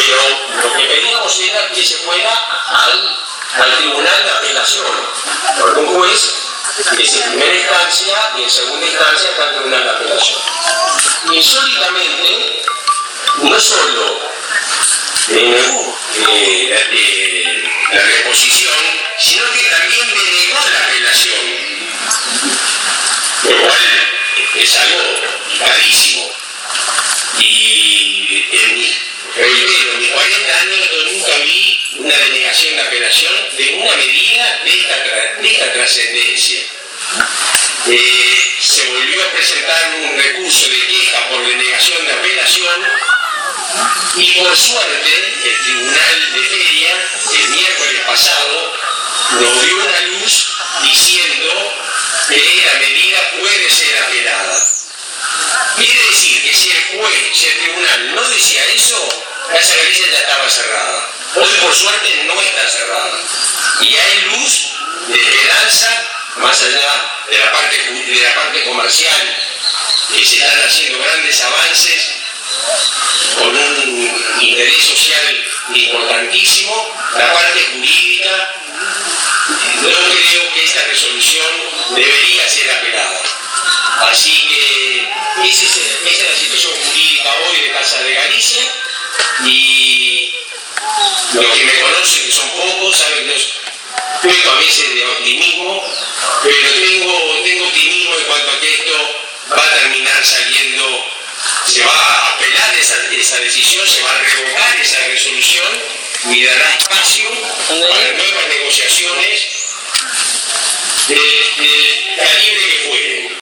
pero lo que pedíamos era que se fuera al tribunal de apelación, por un juez que es en primera instancia y en segunda instancia está el tribunal de apelación. Insólitamente, no solo denegó la reposición, sino que también denegó la apelación, lo cual es algo rarísimo. Y reitero, en mis 40 años yo nunca vi una denegación de apelación de una medida de esta trascendencia. Se volvió a presentar un recurso de queja por denegación de apelación y por suerte el Tribunal de Feria el miércoles pasado nos dio una luz diciendo que la medida puede ser apelada. Quiere decir que si el tribunal no decía eso, la sentencia ya estaba cerrada. Hoy por suerte no está cerrada. Y hay luz de esperanza, más allá de la parte comercial, que se están haciendo grandes avances con un interés social importantísimo. La parte jurídica, no creo que esta resolución debería ser apelada. Así que esa es la situación jurídica hoy de Casa de Galicia, y los que me conocen, que son pocos, saben que yo peco a veces de optimismo, pero tengo optimismo en cuanto a que esto va a terminar saliendo, se va a apelar esa decisión, se va a revocar esa resolución y dará espacio para nuevas negociaciones del calibre que fueren.